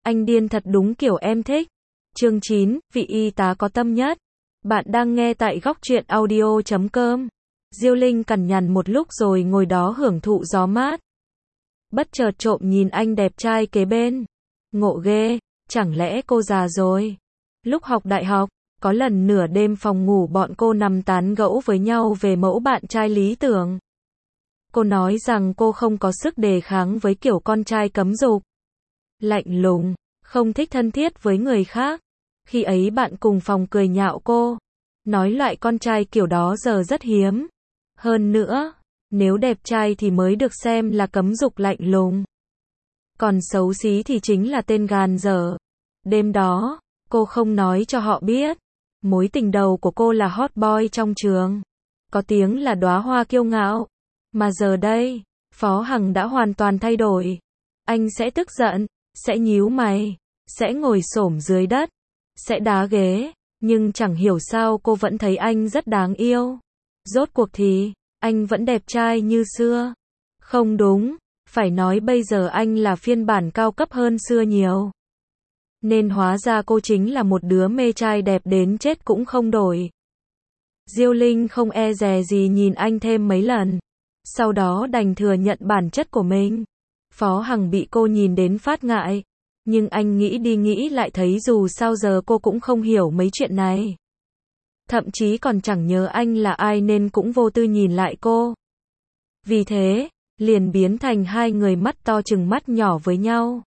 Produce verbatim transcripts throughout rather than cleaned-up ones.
Anh điên thật đúng kiểu em thích. Chương chín, vị y tá có tâm nhất. Bạn đang nghe tại góc truyện audio chấm com. Diêu Linh cằn nhằn một lúc rồi ngồi đó hưởng thụ gió mát. Bất chợt trộm nhìn anh đẹp trai kế bên. Ngộ ghê, chẳng lẽ cô già rồi? Lúc học đại học, có lần nửa đêm phòng ngủ bọn cô nằm tán gẫu với nhau về mẫu bạn trai lý tưởng. Cô nói rằng cô không có sức đề kháng với kiểu con trai cấm dục, lạnh lùng, không thích thân thiết với người khác. Khi ấy bạn cùng phòng cười nhạo cô, nói loại con trai kiểu đó giờ rất hiếm. Hơn nữa, nếu đẹp trai thì mới được xem là cấm dục lạnh lùng. Còn xấu xí thì chính là tên gàn dở. Đêm đó, cô không nói cho họ biết. Mối tình đầu của cô là hot boy trong trường. Có tiếng là đóa hoa kiêu ngạo. Mà giờ đây, Phó Hằng đã hoàn toàn thay đổi. Anh sẽ tức giận, sẽ nhíu mày, sẽ ngồi xổm dưới đất, sẽ đá ghế. Nhưng chẳng hiểu sao cô vẫn thấy anh rất đáng yêu. Rốt cuộc thì, anh vẫn đẹp trai như xưa. Không đúng, phải nói bây giờ anh là phiên bản cao cấp hơn xưa nhiều. Nên hóa ra cô chính là một đứa mê trai đẹp đến chết cũng không đổi. Diêu Linh không e dè gì nhìn anh thêm mấy lần. Sau đó đành thừa nhận bản chất của mình. Phó Hằng bị cô nhìn đến phát ngại. Nhưng anh nghĩ đi nghĩ lại thấy dù sao giờ cô cũng không hiểu mấy chuyện này. Thậm chí còn chẳng nhớ anh là ai nên cũng vô tư nhìn lại cô. Vì thế, liền biến thành hai người mắt to chừng mắt nhỏ với nhau.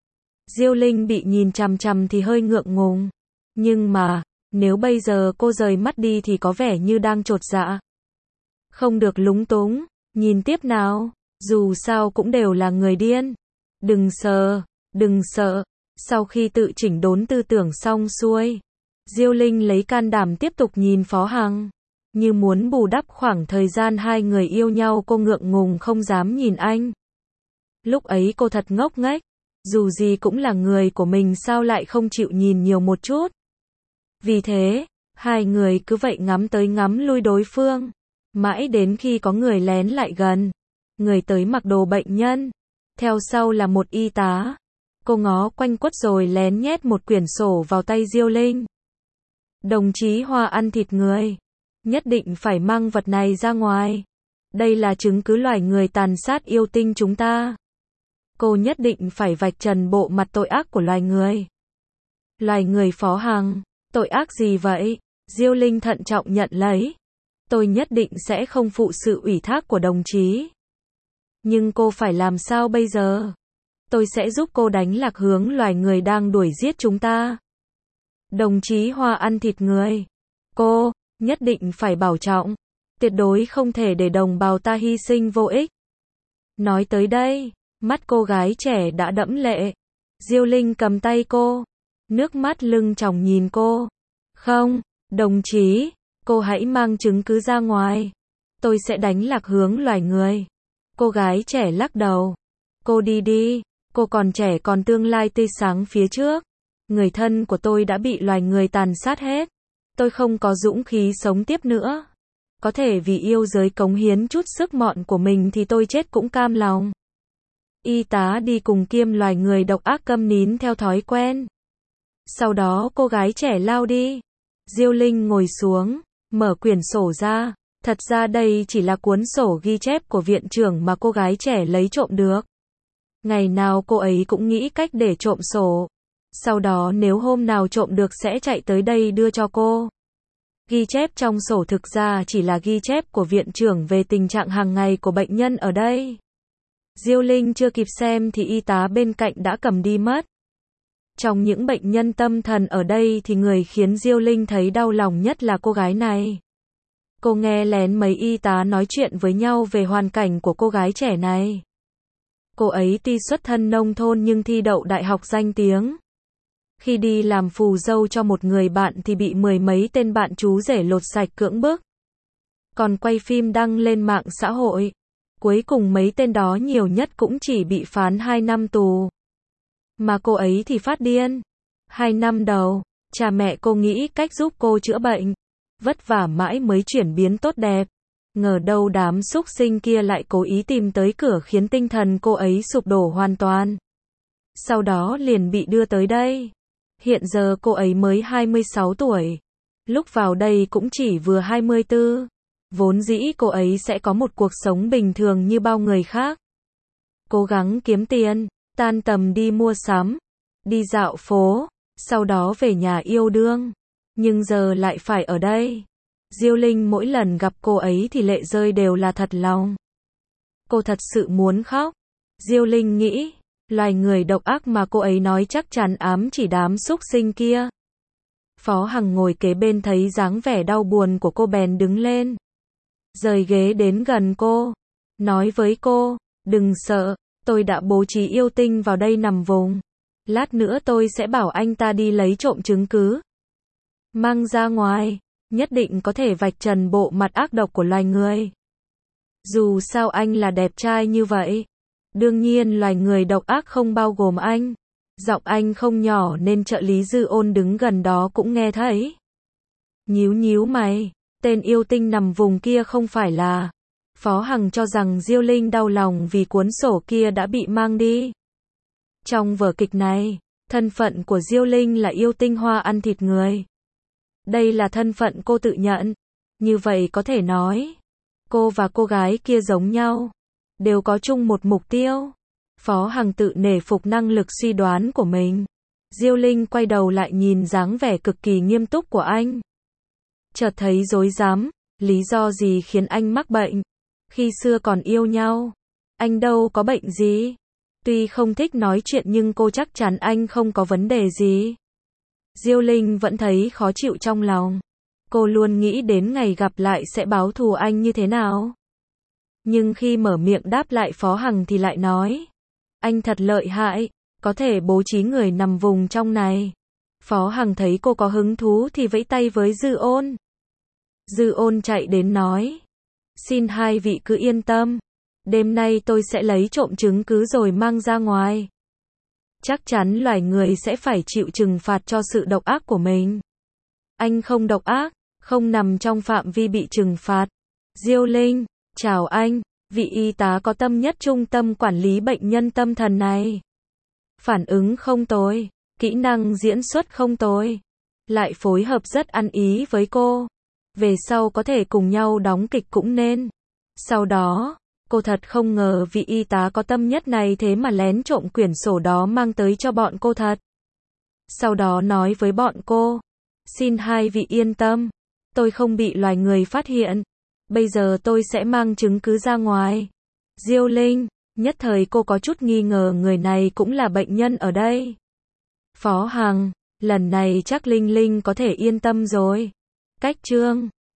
Diêu Linh bị nhìn chằm chằm thì hơi ngượng ngùng. Nhưng mà, nếu bây giờ cô rời mắt đi thì có vẻ như đang chột dạ. Không được lúng túng, nhìn tiếp nào, dù sao cũng đều là người điên. Đừng sợ, đừng sợ. Sau khi tự chỉnh đốn tư tưởng xong xuôi, Diêu Linh lấy can đảm tiếp tục nhìn Phó Hằng. Như muốn bù đắp khoảng thời gian hai người yêu nhau cô ngượng ngùng không dám nhìn anh. Lúc ấy cô thật ngốc nghếch. Dù gì cũng là người của mình sao lại không chịu nhìn nhiều một chút. Vì thế, hai người cứ vậy ngắm tới ngắm lui đối phương. Mãi đến khi có người lén lại gần. Người tới mặc đồ bệnh nhân. Theo sau là một y tá. Cô ngó quanh quất rồi lén nhét một quyển sổ vào tay Diêu Linh. Đồng chí Hoa ăn thịt người. Nhất định phải mang vật này ra ngoài. Đây là chứng cứ loài người tàn sát yêu tinh chúng ta. Cô nhất định phải vạch trần bộ mặt tội ác của loài người. Loài người Phó Hằng, tội ác gì vậy? Diêu Linh thận trọng nhận lấy. Tôi nhất định sẽ không phụ sự ủy thác của đồng chí. Nhưng cô phải làm sao bây giờ? Tôi sẽ giúp cô đánh lạc hướng loài người đang đuổi giết chúng ta. Đồng chí Hoa ăn thịt người. Cô, nhất định phải bảo trọng. Tuyệt đối không thể để đồng bào ta hy sinh vô ích. Nói tới đây, mắt cô gái trẻ đã đẫm lệ. Diêu Linh cầm tay cô. Nước mắt lưng tròng nhìn cô. Không, đồng chí, cô hãy mang chứng cứ ra ngoài. Tôi sẽ đánh lạc hướng loài người. Cô gái trẻ lắc đầu. Cô đi đi, cô còn trẻ còn tương lai tươi sáng phía trước. Người thân của tôi đã bị loài người tàn sát hết. Tôi không có dũng khí sống tiếp nữa. Có thể vì yêu giới cống hiến chút sức mọn của mình thì tôi chết cũng cam lòng. Y tá đi cùng kiêm loài người độc ác câm nín theo thói quen. Sau đó cô gái trẻ lao đi. Diêu Linh ngồi xuống, mở quyển sổ ra. Thật ra đây chỉ là cuốn sổ ghi chép của viện trưởng mà cô gái trẻ lấy trộm được. Ngày nào cô ấy cũng nghĩ cách để trộm sổ. Sau đó nếu hôm nào trộm được sẽ chạy tới đây đưa cho cô. Ghi chép trong sổ thực ra chỉ là ghi chép của viện trưởng về tình trạng hàng ngày của bệnh nhân ở đây. Diêu Linh chưa kịp xem thì y tá bên cạnh đã cầm đi mất. Trong những bệnh nhân tâm thần ở đây thì người khiến Diêu Linh thấy đau lòng nhất là cô gái này. Cô nghe lén mấy y tá nói chuyện với nhau về hoàn cảnh của cô gái trẻ này. Cô ấy tuy xuất thân nông thôn nhưng thi đậu đại học danh tiếng. Khi đi làm phù dâu cho một người bạn thì bị mười mấy tên bạn chú rể lột sạch cưỡng bức. Còn quay phim đăng lên mạng xã hội. Cuối cùng mấy tên đó nhiều nhất cũng chỉ bị phán hai năm tù. Mà cô ấy thì phát điên. Hai năm đầu, cha mẹ cô nghĩ cách giúp cô chữa bệnh. Vất vả mãi mới chuyển biến tốt đẹp. Ngờ đâu đám súc sinh kia lại cố ý tìm tới cửa khiến tinh thần cô ấy sụp đổ hoàn toàn. sau đó liền bị đưa tới đây. Hiện giờ cô ấy mới hai mươi sáu tuổi. Lúc vào đây cũng chỉ vừa hai mươi tư. Vốn dĩ cô ấy sẽ có một cuộc sống bình thường như bao người khác. Cố gắng kiếm tiền, tan tầm đi mua sắm, đi dạo phố, sau đó về nhà yêu đương. Nhưng giờ lại phải ở đây. Diêu Linh mỗi lần gặp cô ấy thì lệ rơi đều là thật lòng. Cô thật sự muốn khóc. Diêu Linh nghĩ, loài người độc ác mà cô ấy nói chắc chắn ám chỉ đám súc sinh kia. Phó Hằng ngồi kế bên thấy dáng vẻ đau buồn của cô bèn đứng lên. Rời ghế đến gần cô. Nói với cô, đừng sợ, tôi đã bố trí yêu tinh vào đây nằm vùng. Lát nữa tôi sẽ bảo anh ta đi lấy trộm chứng cứ. Mang ra ngoài, nhất định có thể vạch trần bộ mặt ác độc của loài người. Dù sao anh là đẹp trai như vậy. Đương nhiên loài người độc ác không bao gồm anh. Giọng anh không nhỏ nên trợ lý Dư Ôn đứng gần đó cũng nghe thấy. Nhíu nhíu mày, tên yêu tinh nằm vùng kia không phải là... Phó Hằng cho rằng Diêu Linh đau lòng vì cuốn sổ kia đã bị mang đi. Trong vở kịch này, thân phận của Diêu Linh là yêu tinh hoa ăn thịt người. Đây là thân phận cô tự nhận. Như vậy có thể nói, cô và cô gái kia giống nhau, đều có chung một mục tiêu. Phó Hằng tự nể phục năng lực suy đoán của mình. Diêu Linh quay đầu lại nhìn dáng vẻ cực kỳ nghiêm túc của anh. Chợt thấy rối rắm, lý do gì khiến anh mắc bệnh? Khi xưa còn yêu nhau, anh đâu có bệnh gì. Tuy không thích nói chuyện nhưng cô chắc chắn anh không có vấn đề gì. Diêu Linh vẫn thấy khó chịu trong lòng. Cô luôn nghĩ đến ngày gặp lại sẽ báo thù anh như thế nào. Nhưng khi mở miệng đáp lại Phó Hằng thì lại nói, anh thật lợi hại, có thể bố trí người nằm vùng trong này. Phó Hằng thấy cô có hứng thú thì vẫy tay với Dư Ôn. Dư Ôn chạy đến nói, xin hai vị cứ yên tâm, đêm nay tôi sẽ lấy trộm chứng cứ rồi mang ra ngoài. Chắc chắn loài người sẽ phải chịu trừng phạt cho sự độc ác của mình. Anh không độc ác, không nằm trong phạm vi bị trừng phạt. Diêu Linh, chào anh, vị y tá có tâm nhất trung tâm quản lý bệnh nhân tâm thần này. Phản ứng không tồi, kỹ năng diễn xuất không tồi, lại phối hợp rất ăn ý với cô. Về sau có thể cùng nhau đóng kịch cũng nên. Sau đó, cô thật không ngờ vị y tá có tâm nhất này thế mà lén trộm quyển sổ đó mang tới cho bọn cô thật. Sau đó nói với bọn cô, xin hai vị yên tâm, tôi không bị loài người phát hiện. Bây giờ tôi sẽ mang chứng cứ ra ngoài. Diêu Linh, nhất thời cô có chút nghi ngờ người này cũng là bệnh nhân ở đây. Phó Hằng, lần này chắc Linh Linh có thể yên tâm rồi. Cách chương